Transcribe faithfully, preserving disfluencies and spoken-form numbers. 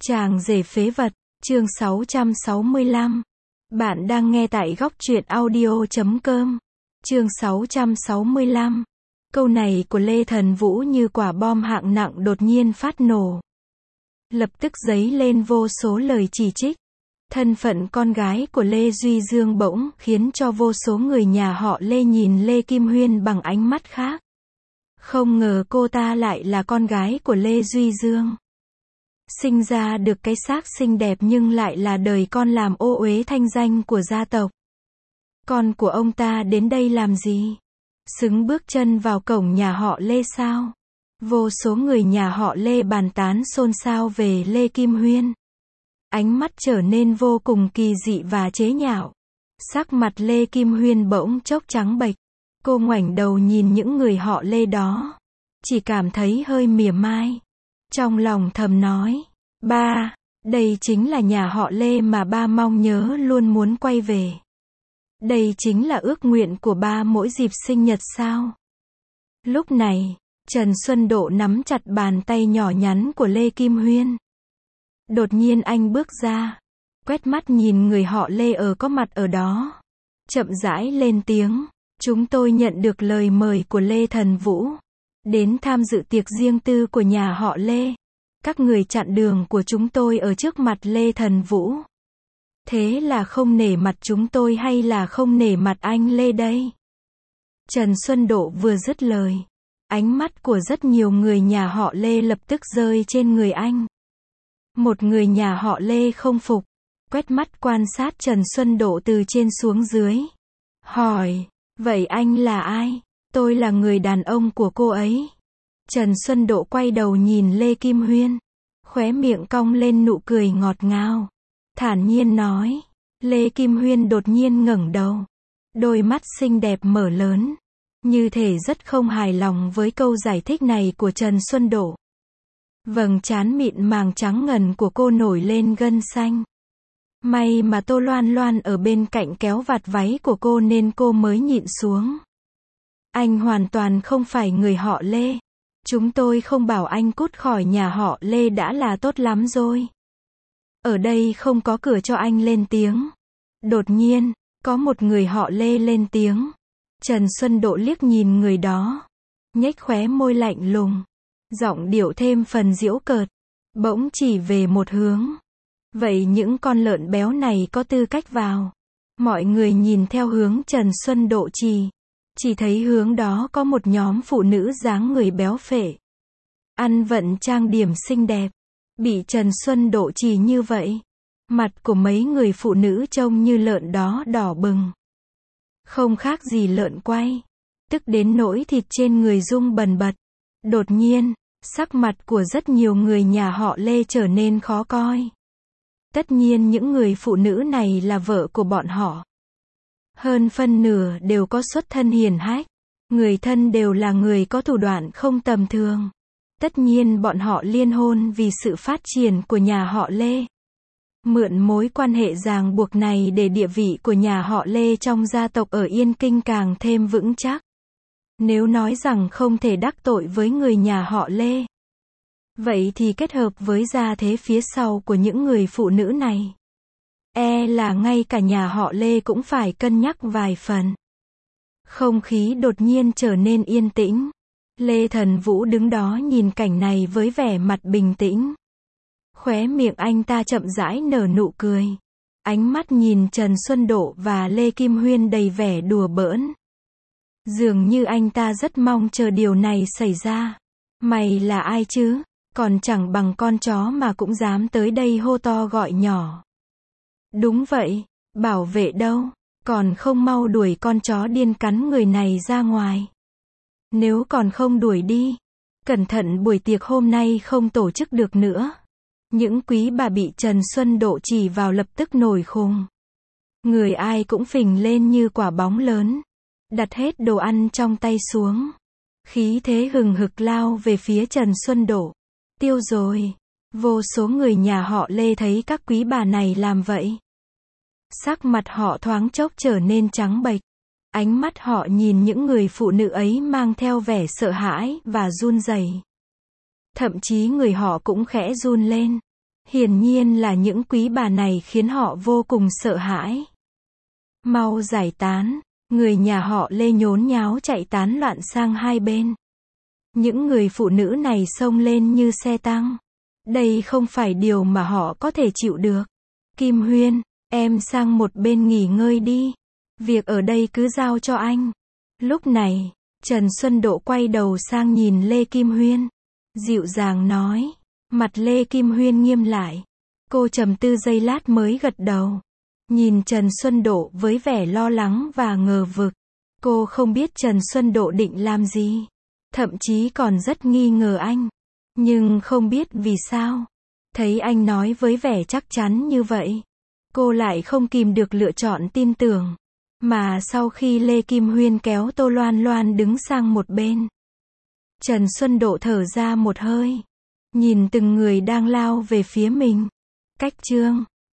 Chàng rể phế vật, chương sáu trăm sáu mươi lăm. Bạn đang nghe tại góc truyện audio chấm com. Chương sáu trăm sáu mươi lăm. Câu này của Lê Thần Vũ như quả bom hạng nặng đột nhiên phát nổ. Lập tức dấy lên vô số lời chỉ trích. Thân phận con gái của Lê Duy Dương bỗng khiến cho vô số người nhà họ Lê nhìn Lê Kim Huyên bằng ánh mắt khác. Không ngờ cô ta lại là con gái của Lê Duy Dương. Sinh ra được cái xác xinh đẹp nhưng lại là đời con làm ô uế thanh danh của gia tộc. Con của ông ta đến đây làm gì? Xứng bước chân vào cổng nhà họ Lê sao? Vô số người nhà họ Lê bàn tán xôn xao về Lê Kim Huyên. Ánh mắt trở nên vô cùng kỳ dị và chế nhạo. Sắc mặt Lê Kim Huyên bỗng chốc trắng bệch. Cô ngoảnh đầu nhìn những người họ Lê đó. Chỉ cảm thấy hơi mỉa mai. Trong lòng thầm nói, ba, đây chính là nhà họ Lê mà ba mong nhớ luôn muốn quay về. Đây chính là ước nguyện của ba mỗi dịp sinh nhật sao? Lúc này, Trần Xuân Độ nắm chặt bàn tay nhỏ nhắn của Lê Kim Huyên. Đột nhiên anh bước ra, quét mắt nhìn người họ Lê ở có mặt ở đó. Chậm rãi lên tiếng, chúng tôi nhận được lời mời của Lê Thần Vũ. Đến tham dự tiệc riêng tư của nhà họ Lê. Các người chặn đường của chúng tôi ở trước mặt Lê Thần Vũ. Thế là không nể mặt chúng tôi hay là không nể mặt anh Lê đây? Trần Xuân Độ vừa dứt lời. Ánh mắt của rất nhiều người nhà họ Lê lập tức rơi trên người anh. Một người nhà họ Lê không phục. Quét mắt quan sát Trần Xuân Độ từ trên xuống dưới. Hỏi, vậy anh là ai? Tôi là người đàn ông của cô ấy. Trần Xuân Độ quay đầu nhìn Lê Kim Huyên. Khóe miệng cong lên nụ cười ngọt ngào. Thản nhiên nói. Lê Kim Huyên đột nhiên ngẩng đầu. Đôi mắt xinh đẹp mở lớn. Như thể rất không hài lòng với câu giải thích này của Trần Xuân Độ. Vầng trán mịn màng trắng ngần của cô nổi lên gân xanh. May mà Tô Loan Loan ở bên cạnh kéo vạt váy của cô nên cô mới nhịn xuống. Anh hoàn toàn không phải người họ Lê. Chúng tôi không bảo anh cút khỏi nhà họ Lê đã là tốt lắm rồi. Ở đây không có cửa cho anh lên tiếng. Đột nhiên, có một người họ Lê lên tiếng. Trần Xuân Độ liếc nhìn người đó. Nhếch khóe môi lạnh lùng. Giọng điệu thêm phần giễu cợt. Bỗng chỉ về một hướng. Vậy những con lợn béo này có tư cách vào? Mọi người nhìn theo hướng Trần Xuân Độ chỉ. Chỉ thấy hướng đó có một nhóm phụ nữ dáng người béo phệ. Ăn vận trang điểm xinh đẹp. Bị Trần Xuân Độ chỉ như vậy. Mặt của mấy người phụ nữ trông như lợn đó đỏ bừng. Không khác gì lợn quay. Tức đến nỗi thịt trên người rung bần bật. Đột nhiên, sắc mặt của rất nhiều người nhà họ Lê trở nên khó coi. Tất nhiên những người phụ nữ này là vợ của bọn họ. Hơn phân nửa đều có xuất thân hiền hách. Người thân đều là người có thủ đoạn không tầm thường. Tất nhiên bọn họ liên hôn vì sự phát triển của nhà họ Lê. Mượn mối quan hệ ràng buộc này để địa vị của nhà họ Lê trong gia tộc ở Yên Kinh càng thêm vững chắc. Nếu nói rằng không thể đắc tội với người nhà họ Lê. Vậy thì kết hợp với gia thế phía sau của những người phụ nữ này. E là ngay cả nhà họ Lê cũng phải cân nhắc vài phần. Không khí đột nhiên trở nên yên tĩnh. Lê Thần Vũ đứng đó nhìn cảnh này với vẻ mặt bình tĩnh. Khóe miệng anh ta chậm rãi nở nụ cười. Ánh mắt nhìn Trần Xuân Độ và Lê Kim Huyên đầy vẻ đùa bỡn. Dường như anh ta rất mong chờ điều này xảy ra. Mày là ai chứ? Còn chẳng bằng con chó mà cũng dám tới đây hô to gọi nhỏ. Đúng vậy, bảo vệ đâu, còn không mau đuổi con chó điên cắn người này ra ngoài. Nếu còn không đuổi đi, cẩn thận buổi tiệc hôm nay không tổ chức được nữa. Những quý bà bị Trần Xuân Độ chỉ vào lập tức nổi khùng. Người ai cũng phình lên như quả bóng lớn. Đặt hết đồ ăn trong tay xuống. Khí thế hừng hực lao về phía Trần Xuân Độ. Tiêu rồi. Vô số người nhà họ Lê thấy các quý bà này làm vậy. Sắc mặt họ thoáng chốc trở nên trắng bệch. Ánh mắt họ nhìn những người phụ nữ ấy mang theo vẻ sợ hãi và run rẩy. Thậm chí người họ cũng khẽ run lên. Hiển nhiên là những quý bà này khiến họ vô cùng sợ hãi. Mau giải tán, người nhà họ Lê nhốn nháo chạy tán loạn sang hai bên. Những người phụ nữ này xông lên như xe tăng. Đây không phải điều mà họ có thể chịu được. Kim Huyên, em sang một bên nghỉ ngơi đi. Việc ở đây cứ giao cho anh. Lúc này, Trần Xuân Độ quay đầu sang nhìn Lê Kim Huyên. Dịu dàng nói. Mặt Lê Kim Huyên nghiêm lại. Cô trầm tư giây lát mới gật đầu. Nhìn Trần Xuân Độ với vẻ lo lắng và ngờ vực. Cô không biết Trần Xuân Độ định làm gì. Thậm chí còn rất nghi ngờ anh. Nhưng không biết vì sao. Thấy anh nói với vẻ chắc chắn như vậy. Cô lại không kìm được lựa chọn tin tưởng. Mà sau khi Lê Kim Huyên kéo Tô Loan Loan đứng sang một bên. Trần Xuân Độ thở ra một hơi. Nhìn từng người đang lao về phía mình. Cách chương